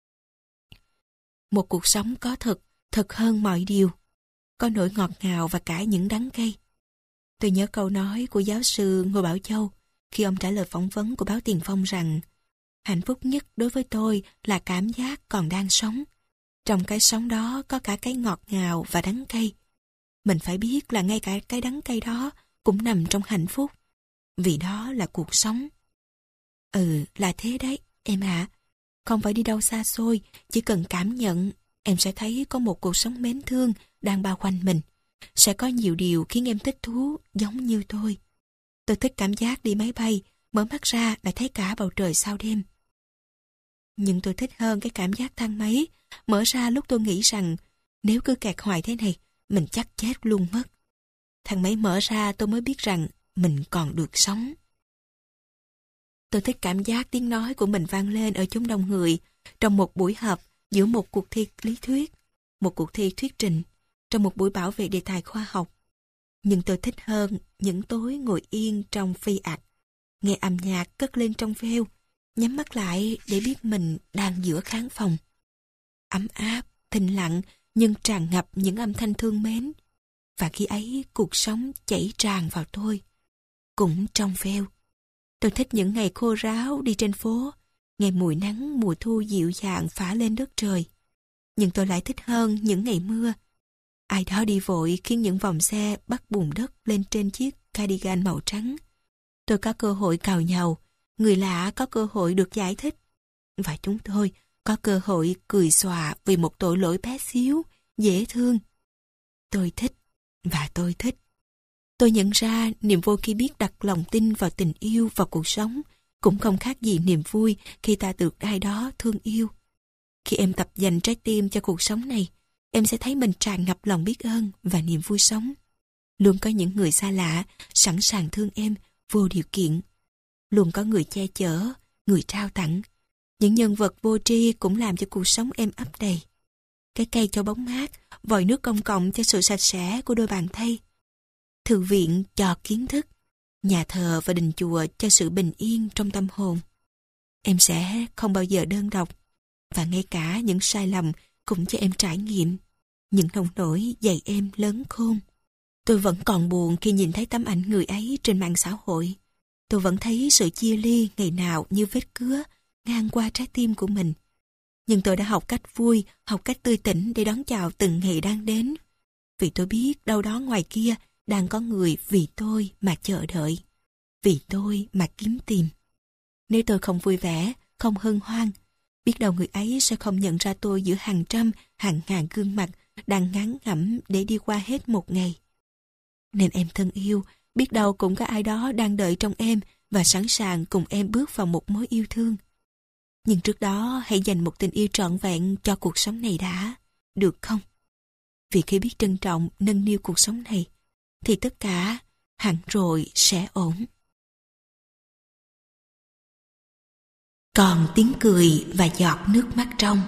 Một cuộc sống có thực, thực hơn mọi điều. Có nỗi ngọt ngào và cả những đắng cay. Tôi nhớ câu nói của giáo sư Ngô Bảo Châu khi ông trả lời phỏng vấn của báo Tiền Phong rằng hạnh phúc nhất đối với tôi là cảm giác còn đang sống. Trong cái sống đó có cả cái ngọt ngào và đắng cay. Mình phải biết là ngay cả cái đắng cay đó cũng nằm trong hạnh phúc. Vì đó là cuộc sống. Ừ, là thế đấy, em ạ. Không phải đi đâu xa xôi, chỉ cần cảm nhận, em sẽ thấy có một cuộc sống mến thương đang bao quanh mình. Sẽ có nhiều điều khiến em thích thú giống như tôi. Tôi thích cảm giác đi máy bay, mở mắt ra đã thấy cả bầu trời sau đêm. Nhưng tôi thích hơn cái cảm giác thang máy, mở ra lúc tôi nghĩ rằng nếu cứ kẹt hoài thế này, mình chắc chết luôn mất. Thang máy mở ra tôi mới biết rằng mình còn được sống. Tôi thích cảm giác tiếng nói của mình vang lên ở chốn đông người, trong một buổi họp, giữa một cuộc thi lý thuyết, một cuộc thi thuyết trình, trong một buổi bảo vệ đề tài khoa học. Nhưng tôi thích hơn những tối ngồi yên trong phi ạch, nghe âm nhạc cất lên trong veo, nhắm mắt lại để biết mình đang giữa khán phòng. Ấm áp, thinh lặng nhưng tràn ngập những âm thanh thương mến. Và khi ấy cuộc sống chảy tràn vào tôi, cũng trong veo. Tôi thích những ngày khô ráo đi trên phố, nghe mùi nắng mùa thu dịu dàng phả lên đất trời. Nhưng tôi lại thích hơn những ngày mưa. Ai đó đi vội khiến những vòng xe bắt bùn đất lên trên chiếc cardigan màu trắng. Tôi có cơ hội cào nhàu, người lạ có cơ hội được giải thích. Và chúng tôi có cơ hội cười xòa vì một tội lỗi bé xíu, dễ thương. Tôi thích, và tôi thích. Tôi nhận ra niềm vui khi biết đặt lòng tin vào tình yêu và cuộc sống cũng không khác gì niềm vui khi ta được ai đó thương yêu. Khi em tập dành trái tim cho cuộc sống này, em sẽ thấy mình tràn ngập lòng biết ơn và niềm vui sống. Luôn có những người xa lạ sẵn sàng thương em vô điều kiện. Luôn có người che chở, người trao tặng. Những nhân vật vô tri cũng làm cho cuộc sống em ấp đầy. Cái cây cho bóng mát, vòi nước công cộng cho sự sạch sẽ của đôi bàn tay. Thư viện cho kiến thức, nhà thờ và đình chùa cho sự bình yên trong tâm hồn. Em sẽ không bao giờ đơn độc, và ngay cả những sai lầm cũng cho em trải nghiệm. Những nông nỗi dạy em lớn khôn. Tôi vẫn còn buồn khi nhìn thấy tấm ảnh người ấy trên mạng xã hội. Tôi vẫn thấy sự chia ly ngày nào như vết cứa ngang qua trái tim của mình. Nhưng tôi đã học cách vui, học cách tươi tỉnh để đón chào từng ngày đang đến. Vì tôi biết đâu đó ngoài kia đang có người vì tôi mà chờ đợi. Vì tôi mà kiếm tìm. Nếu tôi không vui vẻ, không hân hoan, biết đâu người ấy sẽ không nhận ra tôi giữa hàng trăm, hàng ngàn gương mặt đang ngán ngẩm để đi qua hết một ngày. Nên em thân yêu, biết đâu cũng có ai đó đang đợi trong em và sẵn sàng cùng em bước vào một mối yêu thương. Nhưng trước đó hãy dành một tình yêu trọn vẹn cho cuộc sống này đã, được không? Vì khi biết trân trọng, nâng niu cuộc sống này, thì tất cả hẳn rồi sẽ ổn. Còn tiếng cười và giọt nước mắt trong.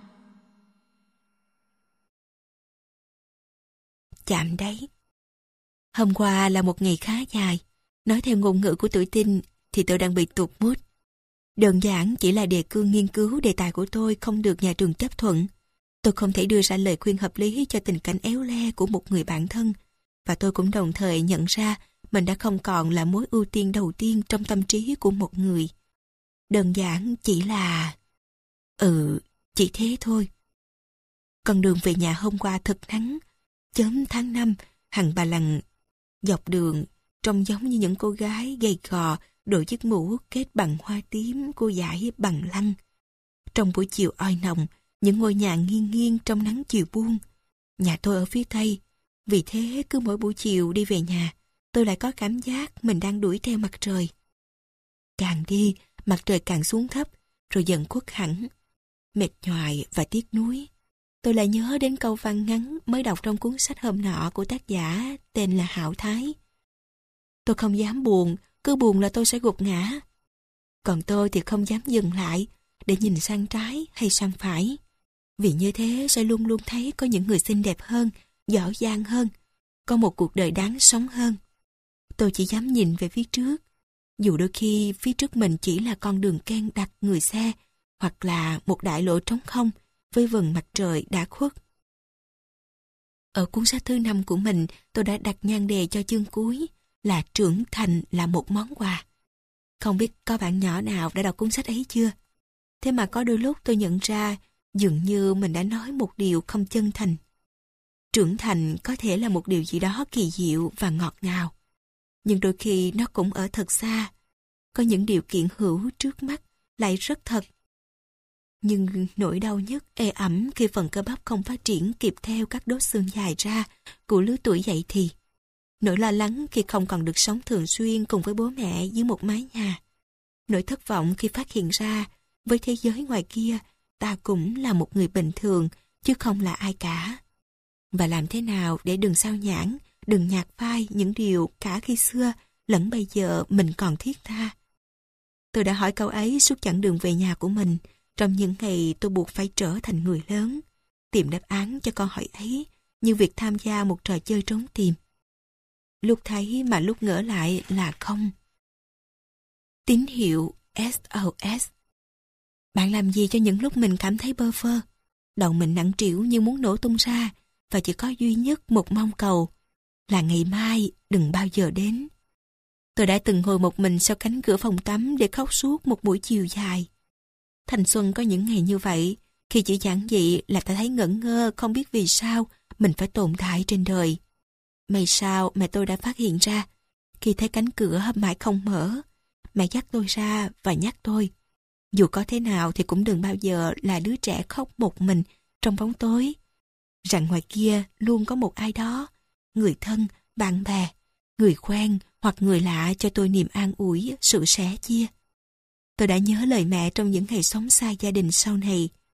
Chạm đáy. Hôm qua là một ngày khá dài. Nói theo ngôn ngữ của tuổi teen thì tôi đang bị tụt mood. Đơn giản chỉ là đề cương nghiên cứu đề tài của tôi không được nhà trường chấp thuận. Tôi không thể đưa ra lời khuyên hợp lý cho tình cảnh éo le của một người bạn thân. Và tôi cũng đồng thời nhận ra mình đã không còn là mối ưu tiên đầu tiên trong tâm trí của một người. Đơn giản chỉ là... Ừ, chỉ thế thôi. Con đường về nhà hôm qua thật nắng. Chớm tháng năm, hằng bà lằng dọc đường trông giống như những cô gái gầy gò đội chiếc mũ kết bằng hoa tím cô dải bằng lăng. Trong buổi chiều oi nồng, những ngôi nhà nghiêng nghiêng trong nắng chiều buông. Nhà tôi ở phía tây, vì thế cứ mỗi buổi chiều đi về nhà, tôi lại có cảm giác mình đang đuổi theo mặt trời. Càng đi, mặt trời càng xuống thấp, rồi dần khuất hẳn. Mệt nhoài và tiếc nuối, tôi lại nhớ đến câu văn ngắn mới đọc trong cuốn sách hôm nọ của tác giả tên là Hạo Thái. Tôi không dám buồn, cứ buồn là tôi sẽ gục ngã. Còn tôi thì không dám dừng lại để nhìn sang trái hay sang phải. Vì như thế sẽ luôn luôn thấy có những người xinh đẹp hơn, giỏi giang hơn, có một cuộc đời đáng sống hơn. Tôi chỉ dám nhìn về phía trước, dù đôi khi phía trước mình chỉ là con đường ken đặt người xe, hoặc là một đại lộ trống không với vầng mặt trời đã khuất. Ở cuốn sách thứ năm của mình, tôi đã đặt nhan đề cho chương cuối là trưởng thành là một món quà. Không biết có bạn nhỏ nào đã đọc cuốn sách ấy chưa? Thế mà có đôi lúc tôi nhận ra dường như mình đã nói một điều không chân thành. Trưởng thành có thể là một điều gì đó kỳ diệu và ngọt ngào. Nhưng đôi khi nó cũng ở thật xa. Có những điều kiện hữu trước mắt lại rất thật. Nhưng nỗi đau nhất ê ẩm khi phần cơ bắp không phát triển kịp theo các đốt xương dài ra của lứa tuổi dậy thì. Nỗi lo lắng khi không còn được sống thường xuyên cùng với bố mẹ dưới một mái nhà. Nỗi thất vọng khi phát hiện ra với thế giới ngoài kia ta cũng là một người bình thường chứ không là ai cả. Và làm thế nào để đừng sao nhãng, đừng nhạt phai những điều cả khi xưa lẫn bây giờ mình còn thiết tha. Tôi đã hỏi câu ấy suốt chặng đường về nhà của mình trong những ngày tôi buộc phải trở thành người lớn. Tìm đáp án cho câu hỏi ấy như việc tham gia một trò chơi trốn tìm. Lúc thấy mà lúc ngỡ lại là không. Tín hiệu ét ô ét. Bạn làm gì cho những lúc mình cảm thấy bơ phơ? Đầu mình nặng trĩu như muốn nổ tung ra và chỉ có duy nhất một mong cầu là ngày mai đừng bao giờ đến. Tôi đã từng ngồi một mình sau cánh cửa phòng tắm để khóc suốt một buổi chiều dài. Thanh xuân có những ngày như vậy, khi chỉ giản dị là ta thấy ngẩn ngơ không biết vì sao mình phải tồn tại trên đời. May sao mẹ tôi đã phát hiện ra, khi thấy cánh cửa mãi không mở, mẹ dắt tôi ra và nhắc tôi, dù có thế nào thì cũng đừng bao giờ là đứa trẻ khóc một mình trong bóng tối, rằng ngoài kia luôn có một ai đó, người thân, bạn bè, người quen hoặc người lạ cho tôi niềm an ủi, sự sẻ chia. Tôi đã nhớ lời mẹ trong những ngày sống xa gia đình sau này.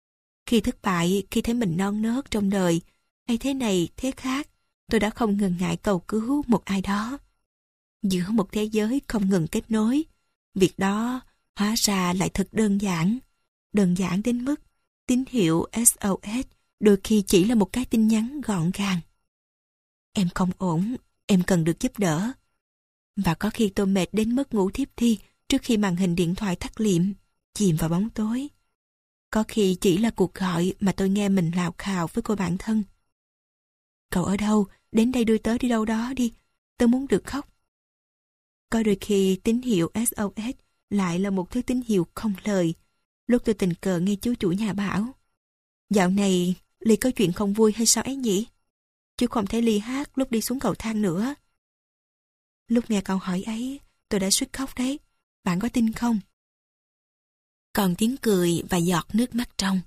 Khi thất bại, khi thấy mình non nớt trong đời, hay thế này, thế khác, tôi đã không ngần ngại cầu cứu một ai đó. Giữa một thế giới không ngừng kết nối, việc đó hóa ra lại thật đơn giản. Đơn giản đến mức tín hiệu ét ô ét đôi khi chỉ là một cái tin nhắn gọn gàng. Em không ổn, em cần được giúp đỡ. Và có khi tôi mệt đến mức ngủ thiếp đi trước khi màn hình điện thoại tắt liệm, chìm vào bóng tối. Có khi chỉ là cuộc gọi mà tôi nghe mình lào khào với cô bạn thân. Cậu ở đâu? Đến đây đưa tớ đi đâu đó đi. Tớ muốn được khóc. Có đôi khi tín hiệu ét ô ét lại là một thứ tín hiệu không lời. Lúc tôi tình cờ nghe chú chủ nhà bảo, dạo này Ly có chuyện không vui hay sao ấy nhỉ? Chú không thấy Ly hát lúc đi xuống cầu thang nữa. Lúc nghe câu hỏi ấy, tôi đã suýt khóc đấy. Bạn có tin không? Còn tiếng cười và giọt nước mắt trong.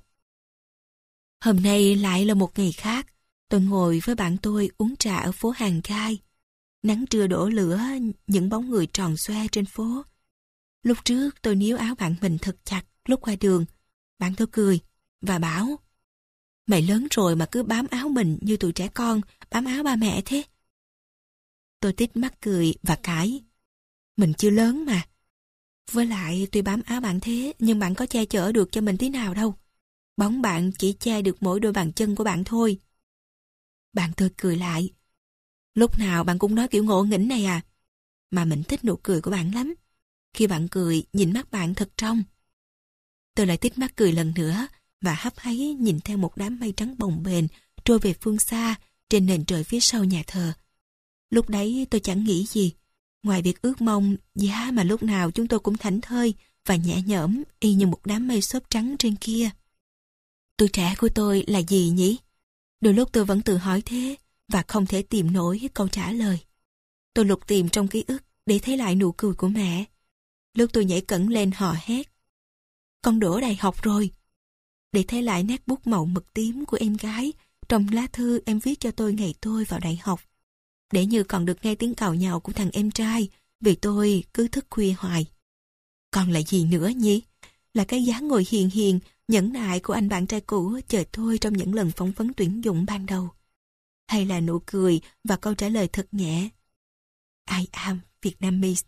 Hôm nay lại là một ngày khác. Tôi ngồi với bạn tôi uống trà ở phố Hàng Gai. Nắng trưa đổ lửa những bóng người tròn xoe trên phố. Lúc trước tôi níu áo bạn mình thật chặt lúc qua đường. Bạn tôi cười và bảo, mày lớn rồi mà cứ bám áo mình như tụi trẻ con bám áo ba mẹ thế. Tôi tít mắt cười và cãi, mình chưa lớn mà. Với lại tuy bám áo bạn thế nhưng bạn có che chở được cho mình tí nào đâu. Bóng bạn chỉ che được mỗi đôi bàn chân của bạn thôi. Bạn tôi cười lại, lúc nào bạn cũng nói kiểu ngộ nghĩnh này à. Mà mình thích nụ cười của bạn lắm. Khi bạn cười, nhìn mắt bạn thật trong. Tôi lại tít mắt cười lần nữa và hấp háy nhìn theo một đám mây trắng bồng bềnh trôi về phương xa trên nền trời phía sau nhà thờ. Lúc đấy tôi chẳng nghĩ gì, ngoài việc ước mong giá mà lúc nào chúng tôi cũng thảnh thơi và nhẹ nhõm y như một đám mây xốp trắng trên kia. Tuổi trẻ của tôi là gì nhỉ? Đôi lúc tôi vẫn tự hỏi thế và không thể tìm nổi câu trả lời. Tôi lục tìm trong ký ức để thấy lại nụ cười của mẹ. Lúc tôi nhảy cẫng lên hò hét, con đỗ đại học rồi. Để thấy lại nét bút màu mực tím của em gái trong lá thư em viết cho tôi ngày tôi vào đại học. Để như còn được nghe tiếng càu nhàu của thằng em trai vì tôi cứ thức khuya hoài. Còn là gì nữa nhỉ? Là cái dáng ngồi hiền hiền, nhẫn nại của anh bạn trai cũ chờ tôi trong những lần phỏng vấn tuyển dụng ban đầu. Hay là nụ cười và câu trả lời thật nhẹ, I am Vietnamese.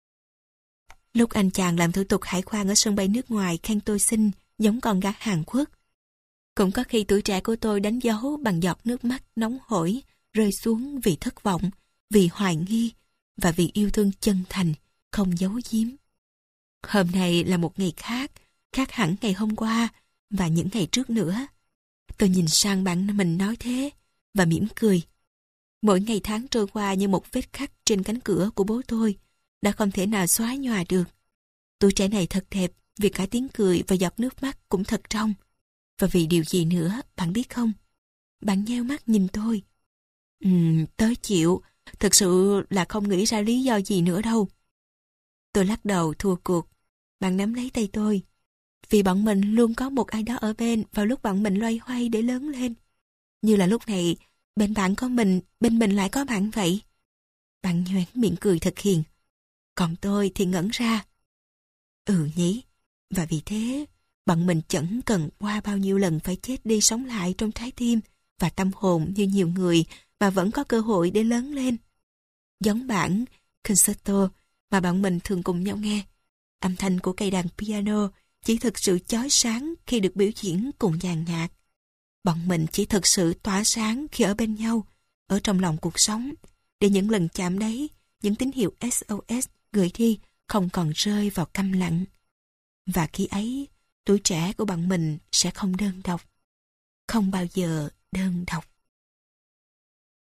Lúc anh chàng làm thủ tục hải quan ở sân bay nước ngoài khen tôi xinh giống con gái Hàn Quốc. Cũng có khi tuổi trẻ của tôi đánh dấu bằng giọt nước mắt nóng hổi rơi xuống vì thất vọng, vì hoài nghi và vì yêu thương chân thành, không giấu giếm. Hôm nay là một ngày khác, khác hẳn ngày hôm qua và những ngày trước nữa. Tôi nhìn sang bạn mình nói thế và mỉm cười. Mỗi ngày tháng trôi qua như một vết khắc trên cánh cửa của bố tôi, đã không thể nào xóa nhòa được. Tuổi trẻ này thật đẹp vì cả tiếng cười và giọt nước mắt cũng thật trong. Và vì điều gì nữa, bạn biết không? Bạn nheo mắt nhìn tôi. Ừm, tớ chịu, thực sự là không nghĩ ra lý do gì nữa đâu. Tôi lắc đầu thua cuộc. Bạn nắm lấy tay tôi. Vì bọn mình luôn có một ai đó ở bên vào lúc bọn mình loay hoay để lớn lên. Như là lúc này, bên bạn có mình, bên mình lại có bạn vậy. Bạn nhoẻn miệng cười thật hiền. Còn tôi thì ngẩn ra. Ừ nhỉ, và vì thế, bọn mình chẳng cần qua bao nhiêu lần phải chết đi sống lại trong trái tim và tâm hồn như nhiều người mà vẫn có cơ hội để lớn lên. Giống bản concerto mà bọn mình thường cùng nhau nghe. Âm thanh của cây đàn piano chỉ thực sự chói sáng khi được biểu diễn cùng dàn nhạc. Bọn mình chỉ thực sự tỏa sáng khi ở bên nhau, ở trong lòng cuộc sống, để những lần chạm đấy, những tín hiệu ét ô ét gửi đi không còn rơi vào câm lặng. Và khi ấy, tuổi trẻ của bọn mình sẽ không đơn độc. Không bao giờ đơn độc.